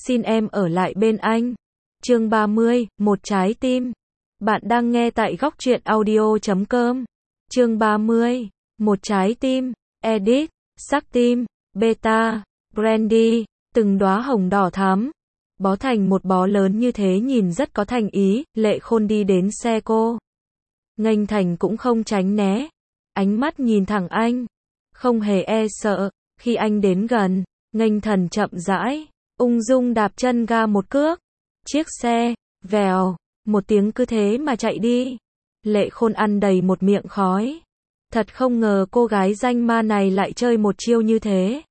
xin em ở lại bên anh. Chương 30, một trái tim. Bạn đang nghe tại góc truyện audio.com. Chương 30, một trái tim. Edit, sắc tim, beta, brandy, từng đóa hồng đỏ thắm, bó thành một bó lớn như thế nhìn rất có thành ý. Lệ Khôn đi đến xe cô. Nghênh Thành cũng không tránh né, ánh mắt nhìn thẳng anh, không hề e sợ. Khi anh đến gần, Nghênh Thần chậm rãi, ung dung đạp chân ga một cước. Chiếc xe, vèo, một tiếng cứ thế mà chạy đi. Lệ Khôn ăn đầy một miệng khói. Thật không ngờ cô gái danh ma này lại chơi một chiêu như thế.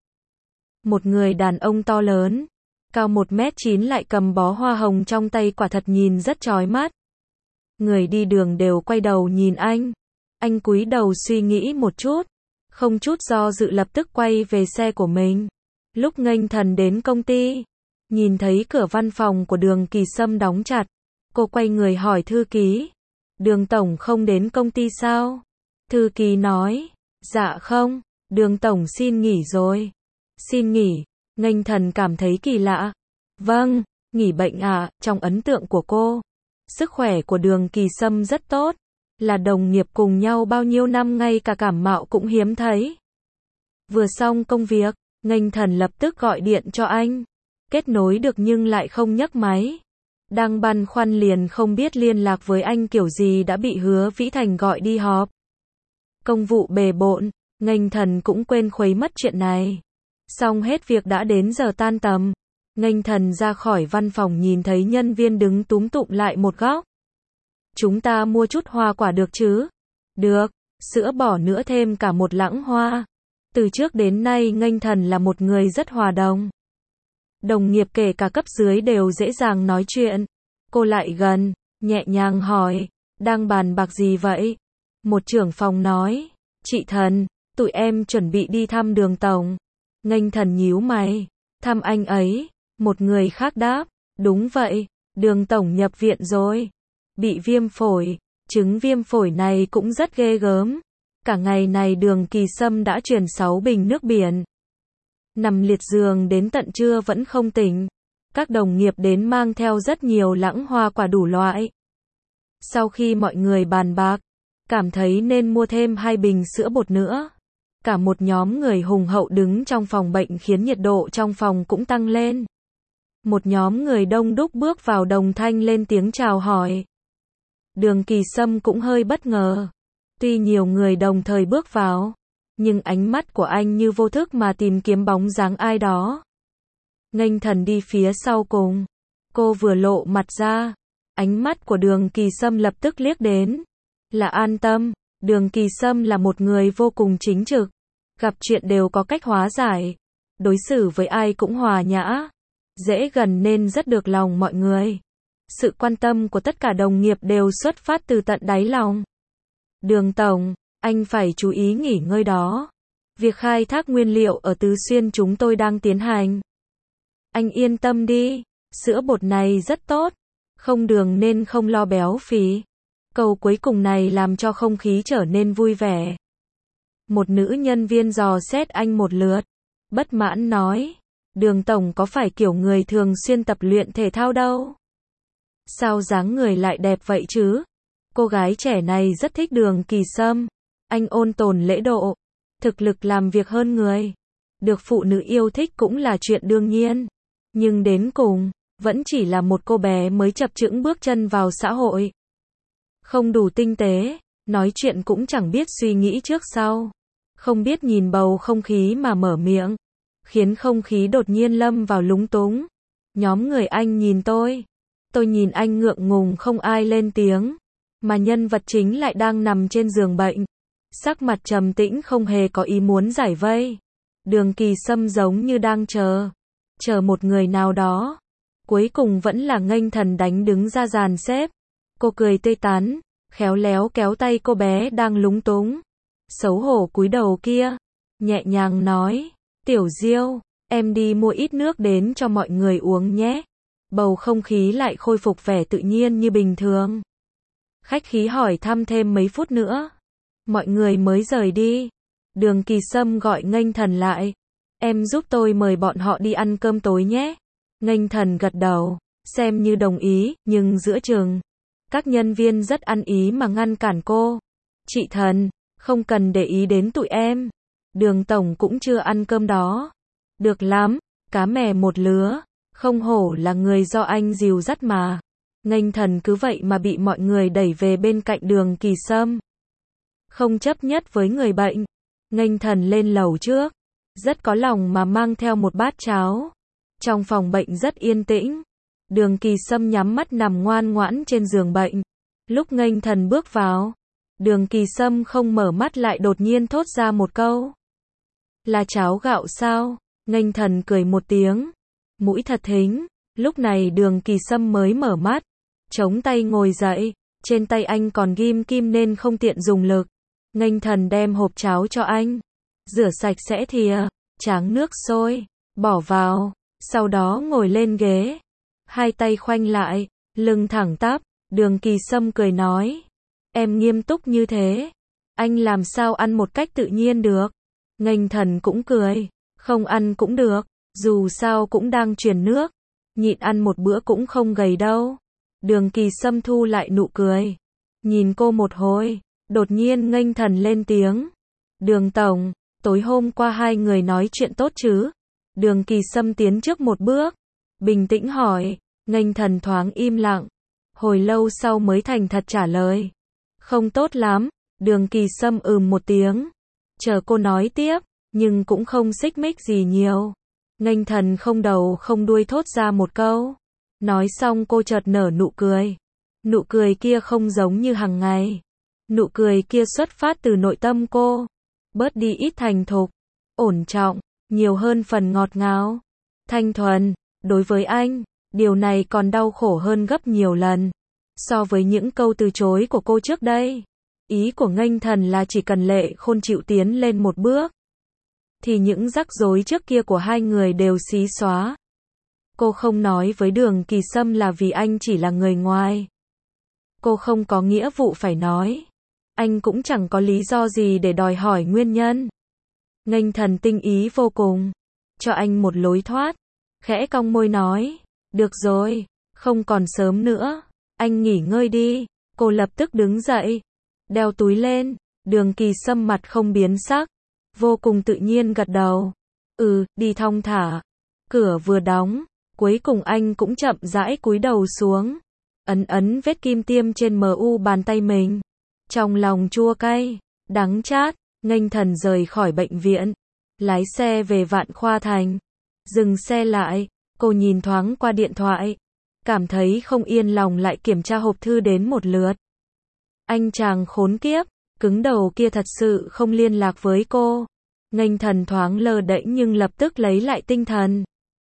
Một người đàn ông to lớn, cao 1m9 lại cầm bó hoa hồng trong tay, quả thật nhìn rất chói mắt. Người đi đường đều quay đầu nhìn anh. Anh cúi đầu suy nghĩ một chút, không chút do dự lập tức quay về xe của mình. Lúc Nghênh Thần đến công ty, nhìn thấy cửa văn phòng của Đường Kỳ Sâm đóng chặt, cô quay người hỏi thư ký, Đường Tổng không đến công ty sao? Thư ký nói, dạ không, Đường Tổng xin nghỉ rồi. Xin nghỉ? Nghênh Thần cảm thấy kỳ lạ. Vâng, nghỉ bệnh à? Trong ấn tượng của cô, sức khỏe của Đường Kỳ Sâm rất tốt, là đồng nghiệp cùng nhau bao nhiêu năm, ngay cả cảm mạo cũng hiếm thấy. Vừa xong công việc, Nghênh Thần lập tức gọi điện cho anh. Kết nối được nhưng lại không nhấc máy. Đang băn khoăn liền không biết liên lạc với anh kiểu gì đã bị Hứa Vĩ Thành gọi đi họp. Công vụ bề bộn, Nghênh Thần cũng quên khuấy mất chuyện này. Xong hết việc đã đến giờ tan tầm. Nghênh Thần ra khỏi văn phòng nhìn thấy nhân viên đứng túm tụm lại một góc. Chúng ta mua chút hoa quả được chứ? Được, sữa bò nữa thêm cả một lẵng hoa. Từ trước đến nay Nghênh Thần là một người rất hòa đồng. Đồng nghiệp kể cả cấp dưới đều dễ dàng nói chuyện. Cô lại gần, nhẹ nhàng hỏi, đang bàn bạc gì vậy? Một trưởng phòng nói, chị Thần, tụi em chuẩn bị đi thăm Đường Tổng. Nghênh Thần nhíu mày, thăm anh ấy? Một người khác đáp, đúng vậy, Đường Tổng nhập viện rồi. Bị viêm phổi, chứng viêm phổi này cũng rất ghê gớm. Cả ngày này Đường Kỳ Sâm đã chuyển 6 bình nước biển. Nằm liệt giường đến tận trưa vẫn không tỉnh. Các đồng nghiệp đến mang theo rất nhiều lẵng hoa quả đủ loại. Sau khi mọi người bàn bạc, cảm thấy nên mua thêm 2 bình sữa bột nữa. Cả một nhóm người hùng hậu đứng trong phòng bệnh khiến nhiệt độ trong phòng cũng tăng lên. Một nhóm người đông đúc bước vào, đồng thanh lên tiếng chào hỏi. Đường Kỳ Sâm cũng hơi bất ngờ. Tuy nhiều người đồng thời bước vào, nhưng ánh mắt của anh như vô thức mà tìm kiếm bóng dáng ai đó. Nghênh Thần đi phía sau cùng. Cô vừa lộ mặt ra, ánh mắt của Đường Kỳ Sâm lập tức liếc đến. Là an tâm, Đường Kỳ Sâm là một người vô cùng chính trực. Gặp chuyện đều có cách hóa giải. Đối xử với ai cũng hòa nhã, dễ gần nên rất được lòng mọi người. Sự quan tâm của tất cả đồng nghiệp đều xuất phát từ tận đáy lòng. Đường Tổng, anh phải chú ý nghỉ ngơi đó. Việc khai thác nguyên liệu ở Tứ Xuyên chúng tôi đang tiến hành. Anh yên tâm đi, sữa bột này rất tốt, không đường nên không lo béo phì. Câu cuối cùng này làm cho không khí trở nên vui vẻ. Một nữ nhân viên dò xét anh một lượt, bất mãn nói, Đường Tổng có phải kiểu người thường xuyên tập luyện thể thao đâu? Sao dáng người lại đẹp vậy chứ? Cô gái trẻ này rất thích Đường Kỳ Sâm. Anh ôn tồn lễ độ, thực lực làm việc hơn người. Được phụ nữ yêu thích cũng là chuyện đương nhiên. Nhưng đến cùng, vẫn chỉ là một cô bé mới chập chững bước chân vào xã hội. Không đủ tinh tế, nói chuyện cũng chẳng biết suy nghĩ trước sau. Không biết nhìn bầu không khí mà mở miệng, khiến không khí đột nhiên lâm vào lúng túng. Nhóm người anh nhìn tôi nhìn anh ngượng ngùng không ai lên tiếng. Mà nhân vật chính lại đang nằm trên giường bệnh, sắc mặt trầm tĩnh không hề có ý muốn giải vây. Đường Kỳ Sâm giống như đang chờ một người nào đó. Cuối cùng vẫn là Nghênh Thần đánh đứng ra dàn xếp. Cô cười tươi tắn, khéo léo kéo tay cô bé đang lúng túng, xấu hổ cúi đầu kia, nhẹ nhàng nói, Tiểu Diêu, em đi mua ít nước đến cho mọi người uống nhé. Bầu không khí lại khôi phục vẻ tự nhiên như bình thường. Khách khí hỏi thăm thêm mấy phút nữa, mọi người mới rời đi. Đường Kỳ Sâm gọi Nghênh Thần lại, em giúp tôi mời bọn họ đi ăn cơm tối nhé. Nghênh Thần gật đầu, xem như đồng ý, nhưng giữa chừng, các nhân viên rất ăn ý mà ngăn cản cô. Chị Thần, không cần để ý đến tụi em. Đường tổng cũng chưa ăn cơm đó. Được lắm, cá mè một lứa, không hổ là người do anh dìu dắt mà. Nghênh Thần cứ vậy mà bị mọi người đẩy về bên cạnh Đường Kỳ Sâm. Không chấp nhất với người bệnh, Nghênh Thần lên lầu trước, rất có lòng mà mang theo một bát cháo. Trong phòng bệnh rất yên tĩnh, Đường Kỳ Sâm nhắm mắt nằm ngoan ngoãn trên giường bệnh. Lúc Nghênh Thần bước vào, Đường Kỳ Sâm không mở mắt lại đột nhiên thốt ra một câu. Là cháo gạo sao? Nghênh Thần cười một tiếng, mũi thật thính. Lúc này Đường Kỳ Sâm mới mở mắt, chống tay ngồi dậy, trên tay anh còn ghim kim nên không tiện dùng lực. Nghênh Thần đem hộp cháo cho anh, rửa sạch sẽ thìa, tráng nước sôi, bỏ vào, sau đó ngồi lên ghế, hai tay khoanh lại, lưng thẳng tắp. Đường Kỳ Sâm cười nói, em nghiêm túc như thế, anh làm sao ăn một cách tự nhiên được? Nghênh Thần cũng cười, không ăn cũng được, dù sao cũng đang truyền nước, nhịn ăn một bữa cũng không gầy đâu. Đường Kỳ Sâm thu lại nụ cười, nhìn cô một hồi, đột nhiên Nghênh Thần lên tiếng. Đường tổng, tối hôm qua hai người nói chuyện tốt chứ? Đường Kỳ Sâm tiến trước một bước, bình tĩnh hỏi. Nghênh Thần thoáng im lặng, hồi lâu sau mới thành thật trả lời. Không tốt lắm. Đường Kỳ Sâm một tiếng, chờ cô nói tiếp, nhưng cũng không xích mích gì nhiều. Nghênh Thần không đầu không đuôi thốt ra một câu. Nói xong cô chợt nở nụ cười. Nụ cười kia không giống như hàng ngày. Nụ cười kia xuất phát từ nội tâm cô. Bớt đi ít thành thục, ổn trọng, nhiều hơn phần ngọt ngào, thanh thuần. Đối với anh, điều này còn đau khổ hơn gấp nhiều lần so với những câu từ chối của cô trước đây. Ý của Nghênh Thần là chỉ cần Lệ Khôn chịu tiến lên một bước, thì những rắc rối trước kia của hai người đều xí xóa. Cô không nói với Đường Kỳ Sâm là vì anh chỉ là người ngoài. Cô không có nghĩa vụ phải nói. Anh cũng chẳng có lý do gì để đòi hỏi nguyên nhân. Nghênh Thần tinh ý vô cùng, cho anh một lối thoát, khẽ cong môi nói, được rồi, không còn sớm nữa, anh nghỉ ngơi đi. Cô lập tức đứng dậy, đeo túi lên. Đường Kỳ Sâm mặt không biến sắc, vô cùng tự nhiên gật đầu. Đi thong thả. Cửa vừa đóng, cuối cùng anh cũng chậm rãi cúi đầu xuống, ấn vết kim tiêm trên mu bàn tay mình. Trong lòng chua cay, đắng chát, Nghênh Thần rời khỏi bệnh viện, lái xe về Vạn Khoa Thành. Dừng xe lại, cô nhìn thoáng qua điện thoại, cảm thấy không yên lòng lại kiểm tra hộp thư đến một lượt. Anh chàng khốn kiếp, cứng đầu kia thật sự không liên lạc với cô. Nghênh Thần thoáng lơ đễnh nhưng lập tức lấy lại tinh thần.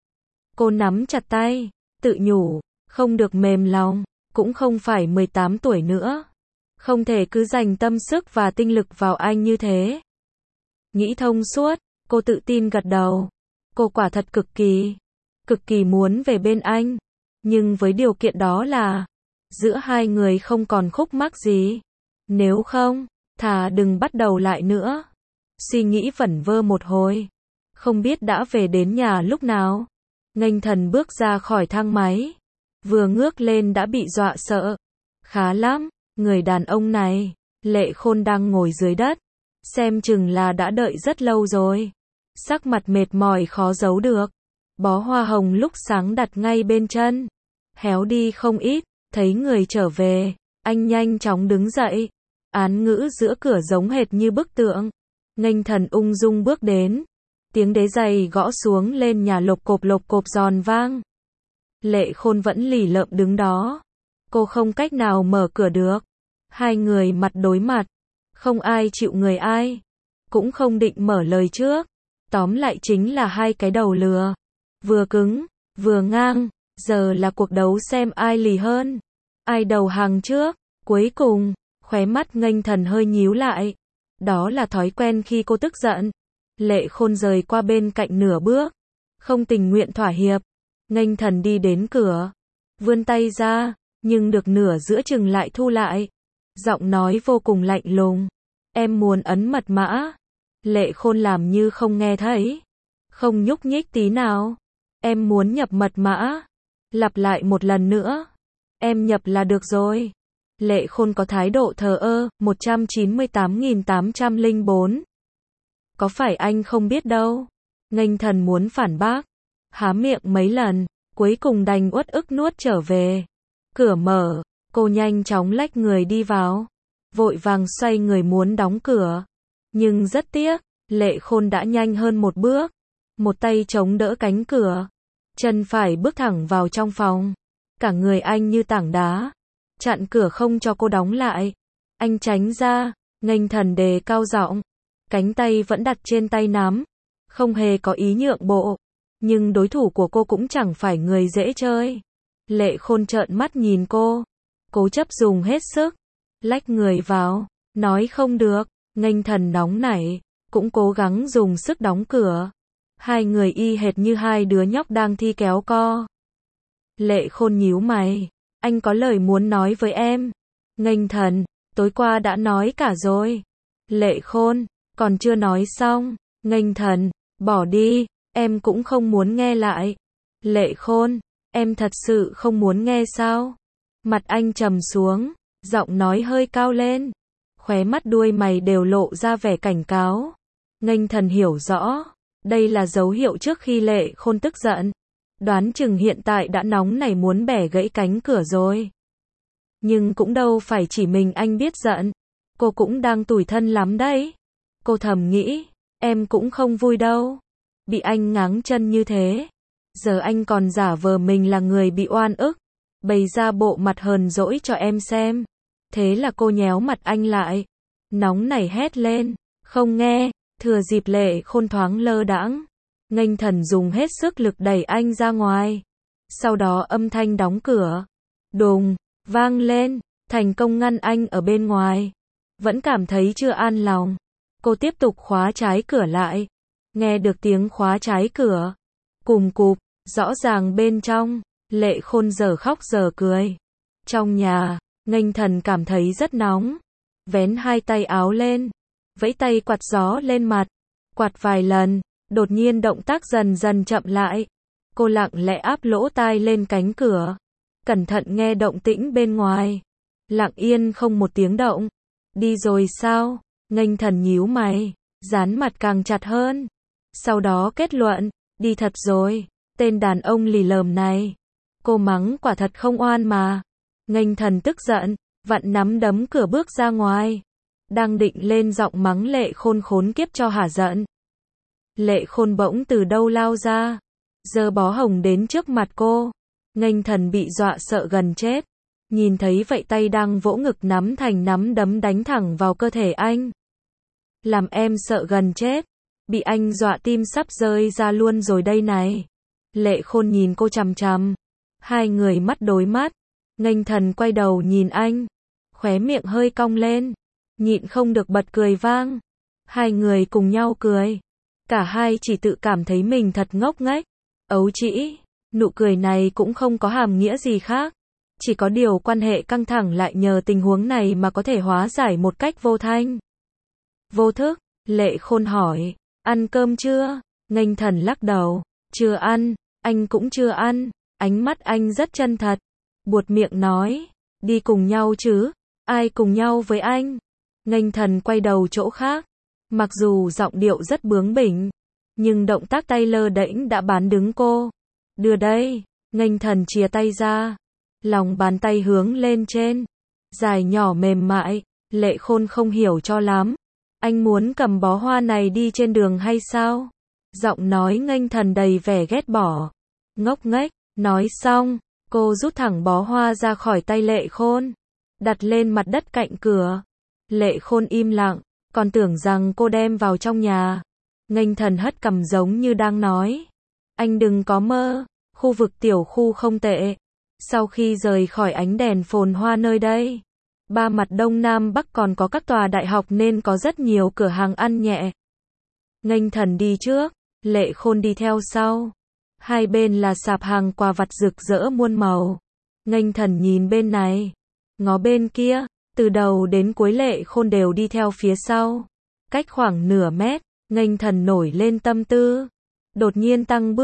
Cô nắm chặt tay, tự nhủ, không được mềm lòng, cũng không phải 18 tuổi nữa. Không thể cứ dành tâm sức và tinh lực vào anh như thế. Nghĩ thông suốt, cô tự tin gật đầu. Cô quả thật cực kỳ muốn về bên anh. Nhưng với điều kiện đó là, giữa hai người không còn khúc mắc gì. Nếu không, thà đừng bắt đầu lại nữa. Suy nghĩ vẩn vơ một hồi, không biết đã về đến nhà lúc nào. Nghênh Thần bước ra khỏi thang máy, vừa ngước lên đã bị dọa sợ. Khá lắm, người đàn ông này, Lệ Khôn đang ngồi dưới đất, xem chừng là đã đợi rất lâu rồi. Sắc mặt mệt mỏi khó giấu được. Bó hoa hồng lúc sáng đặt ngay bên chân, héo đi không ít. Thấy người trở về, anh nhanh chóng đứng dậy. Án ngữ giữa cửa giống hệt như bức tượng. Nghênh Thần ung dung bước đến, tiếng đế giày gõ xuống lên nhà lộc cộp giòn vang. Lệ Khôn vẫn lì lợm đứng đó. Cô không cách nào mở cửa được. Hai người mặt đối mặt, không ai chịu người ai, cũng không định mở lời trước. Tóm lại chính là hai cái đầu lừa, vừa cứng, vừa ngang. Giờ là cuộc đấu xem ai lì hơn, ai đầu hàng trước. Cuối cùng, khóe mắt Nghênh Thần hơi nhíu lại. Đó là thói quen khi cô tức giận. Lệ Khôn rời qua bên cạnh nửa bước, không tình nguyện thỏa hiệp. Nghênh Thần đi đến cửa, vươn tay ra, nhưng được nửa giữa chừng lại thu lại. Giọng nói vô cùng lạnh lùng. Em muốn ấn mật mã. Lệ Khôn làm như không nghe thấy, không nhúc nhích tí nào. Em muốn nhập mật mã. Lặp lại một lần nữa. Em nhập là được rồi. Lệ Khôn có thái độ thờ ơ. 198.804. Có phải anh không biết đâu? Nghênh Thần muốn phản bác. Há miệng mấy lần, cuối cùng đành uất ức nuốt trở về. Cửa mở, cô nhanh chóng lách người đi vào. Vội vàng xoay người muốn đóng cửa. Nhưng rất tiếc, Lệ Khôn đã nhanh hơn một bước. Một tay chống đỡ cánh cửa. Chân phải bước thẳng vào trong phòng. Cả người anh như tảng đá. Chặn cửa không cho cô đóng lại. Anh tránh ra, Nghênh Thần đề cao giọng. Cánh tay vẫn đặt trên tay nắm. Không hề có ý nhượng bộ. Nhưng đối thủ của cô cũng chẳng phải người dễ chơi. Lệ Khôn trợn mắt nhìn cô. Cố chấp dùng hết sức. Lách người vào. Nói không được. Nghênh Thần nóng nảy. Cũng cố gắng dùng sức đóng cửa. Hai người y hệt như hai đứa nhóc đang thi kéo co. Lệ Khôn nhíu mày. Anh có lời muốn nói với em. Nghênh Thần. Tối qua đã nói cả rồi. Lệ Khôn. Còn chưa nói xong. Nghênh Thần. Bỏ đi. Em cũng không muốn nghe lại. Lệ Khôn. Em thật sự không muốn nghe sao? Mặt anh trầm xuống. Giọng nói hơi cao lên. Khóe mắt đuôi mày đều lộ ra vẻ cảnh cáo. Nghênh Thần hiểu rõ. Đây là dấu hiệu trước khi Lệ Khôn tức giận. Đoán chừng hiện tại đã nóng nảy muốn bẻ gãy cánh cửa rồi. Nhưng cũng đâu phải chỉ mình anh biết giận. Cô cũng đang tủi thân lắm đấy. Cô thầm nghĩ. Em cũng không vui đâu. Bị anh ngáng chân như thế. Giờ anh còn giả vờ mình là người bị oan ức. Bày ra bộ mặt hờn dỗi cho em xem. Thế là cô nhéo mặt anh lại. Nóng nảy hét lên. Không nghe. Thừa dịp Lệ Khôn thoáng lơ đãng. Nghênh Thần dùng hết sức lực đẩy anh ra ngoài. Sau đó âm thanh đóng cửa. Đùng. Vang lên. Thành công ngăn anh ở bên ngoài. Vẫn cảm thấy chưa an lòng. Cô tiếp tục khóa trái cửa lại. Nghe được tiếng khóa trái cửa. Cùm cụp. Rõ ràng bên trong. Lệ Khôn giờ khóc giờ cười. Trong nhà. Nghênh Thần cảm thấy rất nóng. Vén hai tay áo lên. Vẫy tay quạt gió lên mặt. Quạt vài lần. Đột nhiên động tác dần dần chậm lại. Cô lặng lẽ áp lỗ tai lên cánh cửa. Cẩn thận nghe động tĩnh bên ngoài. Lặng yên không một tiếng động. Đi rồi sao? Nghênh Thần nhíu mày. Dán mặt càng chặt hơn. Sau đó kết luận. Đi thật rồi. Tên đàn ông lì lợm này. Cô mắng quả thật không oan mà. Nghênh Thần tức giận. Vặn nắm đấm cửa bước ra ngoài. Đang định lên giọng mắng Lệ Khôn khốn kiếp cho hả giận. Lệ Khôn bỗng từ đâu lao ra. Giơ bó hồng đến trước mặt cô. Nghênh Thần bị dọa sợ gần chết. Nhìn thấy vậy tay đang vỗ ngực nắm thành nắm đấm đánh thẳng vào cơ thể anh. Làm em sợ gần chết. Bị anh dọa tim sắp rơi ra luôn rồi đây này. Lệ Khôn nhìn cô chằm chằm. Hai người mắt đối mắt. Nghênh Thần quay đầu nhìn anh. Khóe miệng hơi cong lên. Nhịn không được bật cười vang. Hai người cùng nhau cười. Cả hai chỉ tự cảm thấy mình thật ngốc nghếch. Ấu trĩ. Nụ cười này cũng không có hàm nghĩa gì khác. Chỉ có điều quan hệ căng thẳng lại nhờ tình huống này mà có thể hóa giải một cách vô thanh. Vô thức. Lệ Khôn hỏi. Ăn cơm chưa? Nghênh Thần lắc đầu. Chưa ăn. Anh cũng chưa ăn. Ánh mắt anh rất chân thật. Buột miệng nói. Đi cùng nhau chứ? Ai cùng nhau với anh? Nghênh Thần quay đầu chỗ khác. Mặc dù giọng điệu rất bướng bỉnh. Nhưng động tác tay lơ đễnh đã bán đứng cô. Đưa đây. Nghênh Thần chìa tay ra. Lòng bàn tay hướng lên trên. Dài nhỏ mềm mại. Lệ Khôn không hiểu cho lắm. Anh muốn cầm bó hoa này đi trên đường hay sao? Giọng nói Nghênh Thần đầy vẻ ghét bỏ. Ngốc nghếch. Nói xong. Cô rút thẳng bó hoa ra khỏi tay Lệ Khôn. Đặt lên mặt đất cạnh cửa. Lệ Khôn im lặng. Còn tưởng rằng cô đem vào trong nhà. Nghênh Thần hất cằm giống như đang nói. Anh đừng có mơ. Khu vực tiểu khu không tệ. Sau khi rời khỏi ánh đèn phồn hoa nơi đây. Ba mặt đông nam bắc còn có các tòa đại học nên có rất nhiều cửa hàng ăn nhẹ. Nghênh Thần đi trước. Lệ Khôn đi theo sau. Hai bên là sạp hàng quà vặt rực rỡ muôn màu. Nghênh Thần nhìn bên này. Ngó bên kia. Từ đầu đến cuối Lệ Khôn đều đi theo phía sau. Cách khoảng nửa mét. Nghênh Thần nổi lên tâm tư. Đột nhiên tăng bước.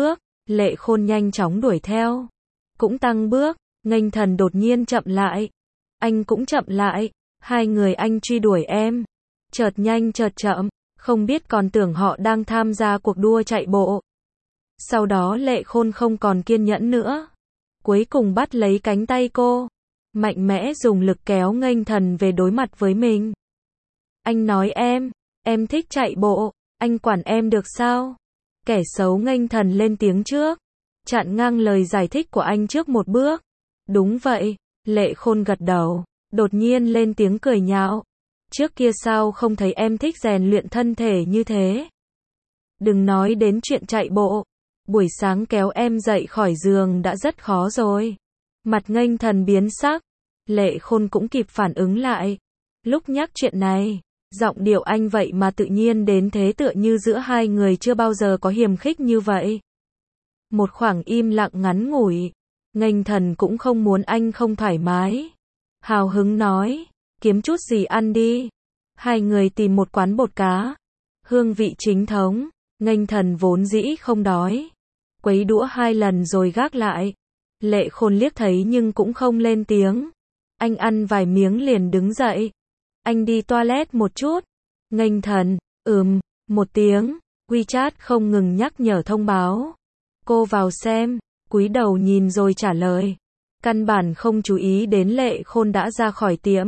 Lệ Khôn nhanh chóng đuổi theo. Cũng tăng bước, Nghênh Thần đột nhiên chậm lại. Anh cũng chậm lại, hai người anh truy đuổi em. Chợt nhanh chợt chậm, không biết còn tưởng họ đang tham gia cuộc đua chạy bộ. Sau đó Lệ Khôn không còn kiên nhẫn nữa. Cuối cùng bắt lấy cánh tay cô. Mạnh mẽ dùng lực kéo Nghênh Thần về đối mặt với mình. Anh nói em thích chạy bộ, anh quản em được sao? Kẻ xấu Nghênh Thần lên tiếng trước. Chặn ngang lời giải thích của anh trước một bước. Đúng vậy, Lệ Khôn gật đầu, đột nhiên lên tiếng cười nhạo. Trước kia sao không thấy em thích rèn luyện thân thể như thế? Đừng nói đến chuyện chạy bộ. Buổi sáng kéo em dậy khỏi giường đã rất khó rồi. Mặt Nghênh Thần biến sắc. Lệ Khôn cũng kịp phản ứng lại. Lúc nhắc chuyện này, giọng điệu anh vậy mà tự nhiên đến thế, tựa như giữa hai người chưa bao giờ có hiềm khích như vậy. Một khoảng im lặng ngắn ngủi. Nghênh Thần cũng không muốn anh không thoải mái. Hào hứng nói, kiếm chút gì ăn đi. Hai người tìm một quán bột cá. Hương vị chính thống. Nghênh Thần vốn dĩ không đói. Quấy đũa 2 lần rồi gác lại. Lệ Khôn liếc thấy nhưng cũng không lên tiếng. Anh ăn vài miếng liền đứng dậy. Anh đi toilet một chút. Nghênh Thần, một tiếng. WeChat không ngừng nhắc nhở thông báo. Cô vào xem, cúi đầu nhìn rồi trả lời. Căn bản không chú ý đến Lệ Khôn đã ra khỏi tiệm.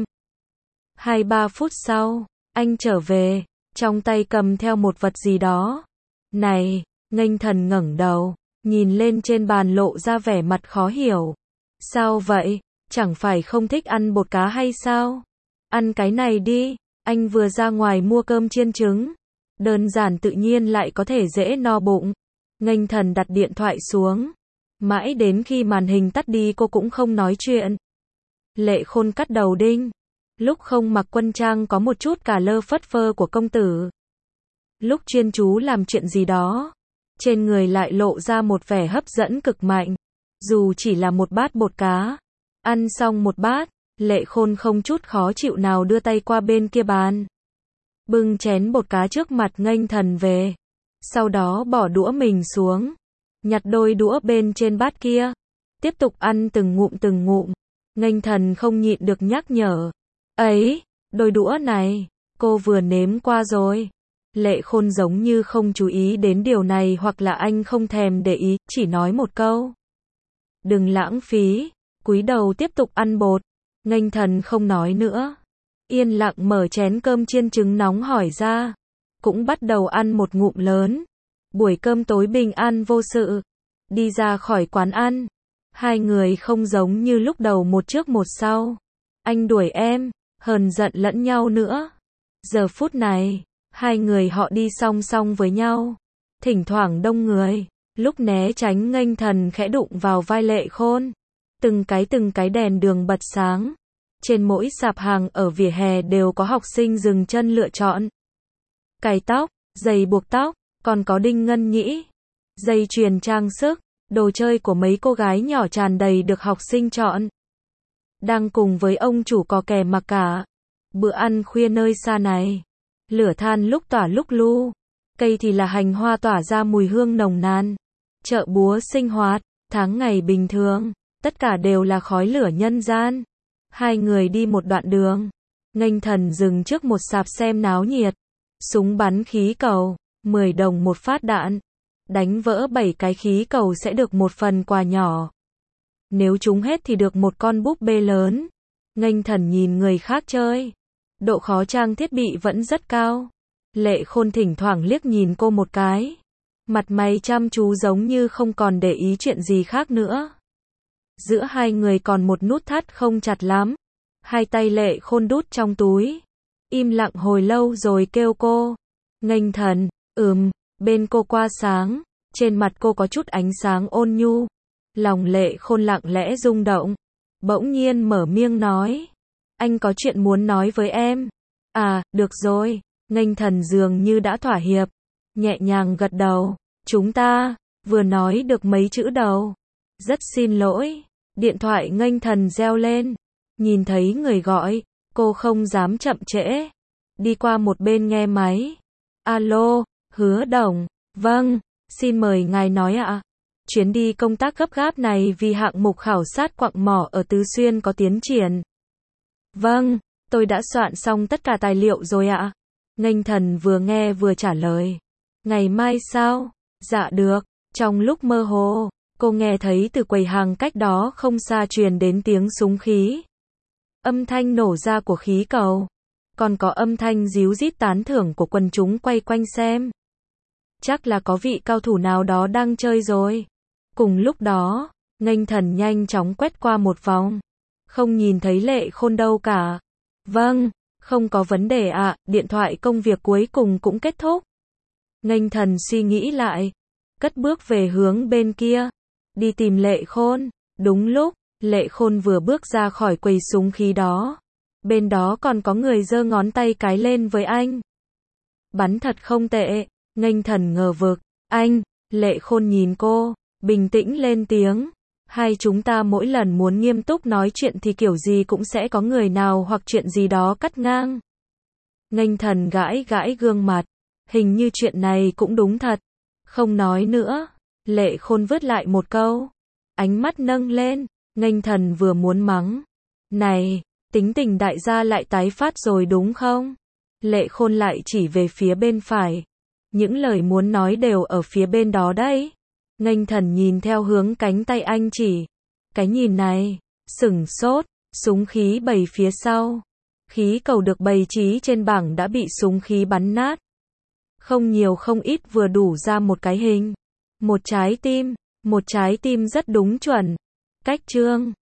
2-3 phút sau, anh trở về, trong tay cầm theo một vật gì đó. Này, Nghênh Thần ngẩng đầu, nhìn lên trên bàn lộ ra vẻ mặt khó hiểu. Sao vậy, chẳng phải không thích ăn bột cá hay sao? Ăn cái này đi, anh vừa ra ngoài mua cơm chiên trứng. Đơn giản tự nhiên lại có thể dễ no bụng. Nghênh Thần đặt điện thoại xuống. Mãi đến khi màn hình tắt đi cô cũng không nói chuyện. Lệ Khôn cắt đầu đinh. Lúc không mặc quân trang có một chút cả lơ phất phơ của công tử. Lúc chuyên chú làm chuyện gì đó, trên người lại lộ ra một vẻ hấp dẫn cực mạnh. Dù chỉ là một bát bột cá. Ăn xong một bát, Lệ Khôn không chút khó chịu nào đưa tay qua bên kia bàn. Bưng chén bột cá trước mặt Nghênh Thần về. Sau đó bỏ đũa mình xuống. Nhặt đôi đũa bên trên bát kia. Tiếp tục ăn từng ngụm. Nghênh Thần không nhịn được nhắc nhở. Ấy, đôi đũa này, cô vừa nếm qua rồi. Lệ Khôn giống như không chú ý đến điều này hoặc là anh không thèm để ý, chỉ nói một câu. Đừng lãng phí, cúi đầu tiếp tục ăn bột. Nghênh Thần không nói nữa. Yên lặng mở chén cơm chiên trứng nóng hỏi ra. Cũng bắt đầu ăn một ngụm lớn. Buổi cơm tối bình an vô sự. Đi ra khỏi quán ăn. Hai người không giống như lúc đầu một trước một sau. Anh đuổi em, hờn giận lẫn nhau nữa. Giờ phút này, hai người họ đi song song với nhau. Thỉnh thoảng đông người. Lúc né tránh Nghênh Thần khẽ đụng vào vai Lệ Khôn. Từng cái đèn đường bật sáng. Trên mỗi sạp hàng ở vỉa hè đều có học sinh dừng chân lựa chọn. Cài tóc, giày buộc tóc, còn có đinh ngân nhĩ, dây chuyền trang sức, đồ chơi của mấy cô gái nhỏ tràn đầy được học sinh chọn. Đang cùng với ông chủ cò kè mặc cả. Bữa ăn khuya nơi xa này. Lửa than lúc tỏa lúc lu. Cây thì là hành hoa tỏa ra mùi hương nồng nàn. Chợ búa sinh hoạt, tháng ngày bình thường, tất cả đều là khói lửa nhân gian. Hai người đi một đoạn đường. Nghênh Thần dừng trước một sạp xem náo nhiệt. Súng bắn khí cầu, 10 đồng một phát đạn. Đánh vỡ 7 cái khí cầu sẽ được một phần quà nhỏ. Nếu trúng hết thì được một con búp bê lớn. Nghênh Thần nhìn người khác chơi. Độ khó trang thiết bị vẫn rất cao. Lệ Khôn thỉnh thoảng liếc nhìn cô một cái. Mặt mày chăm chú giống như không còn để ý chuyện gì khác nữa. Giữa hai người còn một nút thắt không chặt lắm. Hai tay Lệ Khôn đút trong túi. Im lặng hồi lâu rồi kêu cô. Nghênh Thần, bên cô qua sáng. Trên mặt cô có chút ánh sáng ôn nhu. Lòng Lệ Khôn lặng lẽ rung động. Bỗng nhiên mở miệng nói. Anh có chuyện muốn nói với em. À, được rồi. Nghênh Thần dường như đã thỏa hiệp. Nhẹ nhàng gật đầu. Chúng ta, vừa nói được mấy chữ đầu. Rất xin lỗi. Điện thoại Nghênh Thần reo lên. Nhìn thấy người gọi, cô không dám chậm trễ. Đi qua một bên nghe máy. Alo, Hứa Đồng. Vâng, xin mời ngài nói ạ. Chuyến đi công tác gấp gáp này vì hạng mục khảo sát quặng mỏ ở Tứ Xuyên có tiến triển. Vâng, tôi đã soạn xong tất cả tài liệu rồi ạ. Nghênh Thần vừa nghe vừa trả lời. Ngày mai sao? Dạ được. Trong lúc mơ hồ, cô nghe thấy từ quầy hàng cách đó không xa truyền đến tiếng súng khí. Âm thanh nổ ra của khí cầu. Còn có âm thanh ríu rít tán thưởng của quần chúng quay quanh xem. Chắc là có vị cao thủ nào đó đang chơi rồi. Cùng lúc đó, Nghênh Thần nhanh chóng quét qua một vòng. Không nhìn thấy Lệ Khôn đâu cả. Vâng, không có vấn đề ạ, điện thoại công việc cuối cùng cũng kết thúc. Nghênh Thần suy nghĩ lại, cất bước về hướng bên kia, đi tìm Lệ Khôn. Đúng lúc, Lệ Khôn vừa bước ra khỏi quầy súng khí đó. Bên đó còn có người giơ ngón tay cái lên với anh. Bắn thật không tệ, Nghênh Thần ngờ vực. Anh, Lệ Khôn nhìn cô, bình tĩnh lên tiếng. Hay chúng ta mỗi lần muốn nghiêm túc nói chuyện thì kiểu gì cũng sẽ có người nào hoặc chuyện gì đó cắt ngang. Nghênh Thần gãi gãi gương mặt. Hình như chuyện này cũng đúng thật. Không nói nữa. Lệ Khôn vứt lại một câu. Ánh mắt nâng lên. Nghênh Thần vừa muốn mắng. Này, tính tình đại gia lại tái phát rồi đúng không? Lệ Khôn lại chỉ về phía bên phải. Những lời muốn nói đều ở phía bên đó đấy. Nghênh Thần nhìn theo hướng cánh tay anh chỉ. Cái nhìn này, sửng sốt, súng khí bày phía sau. Khí cầu được bày trí trên bảng đã bị súng khí bắn nát. Không nhiều không ít vừa đủ ra một cái hình. Một trái tim rất đúng chuẩn. Cách chương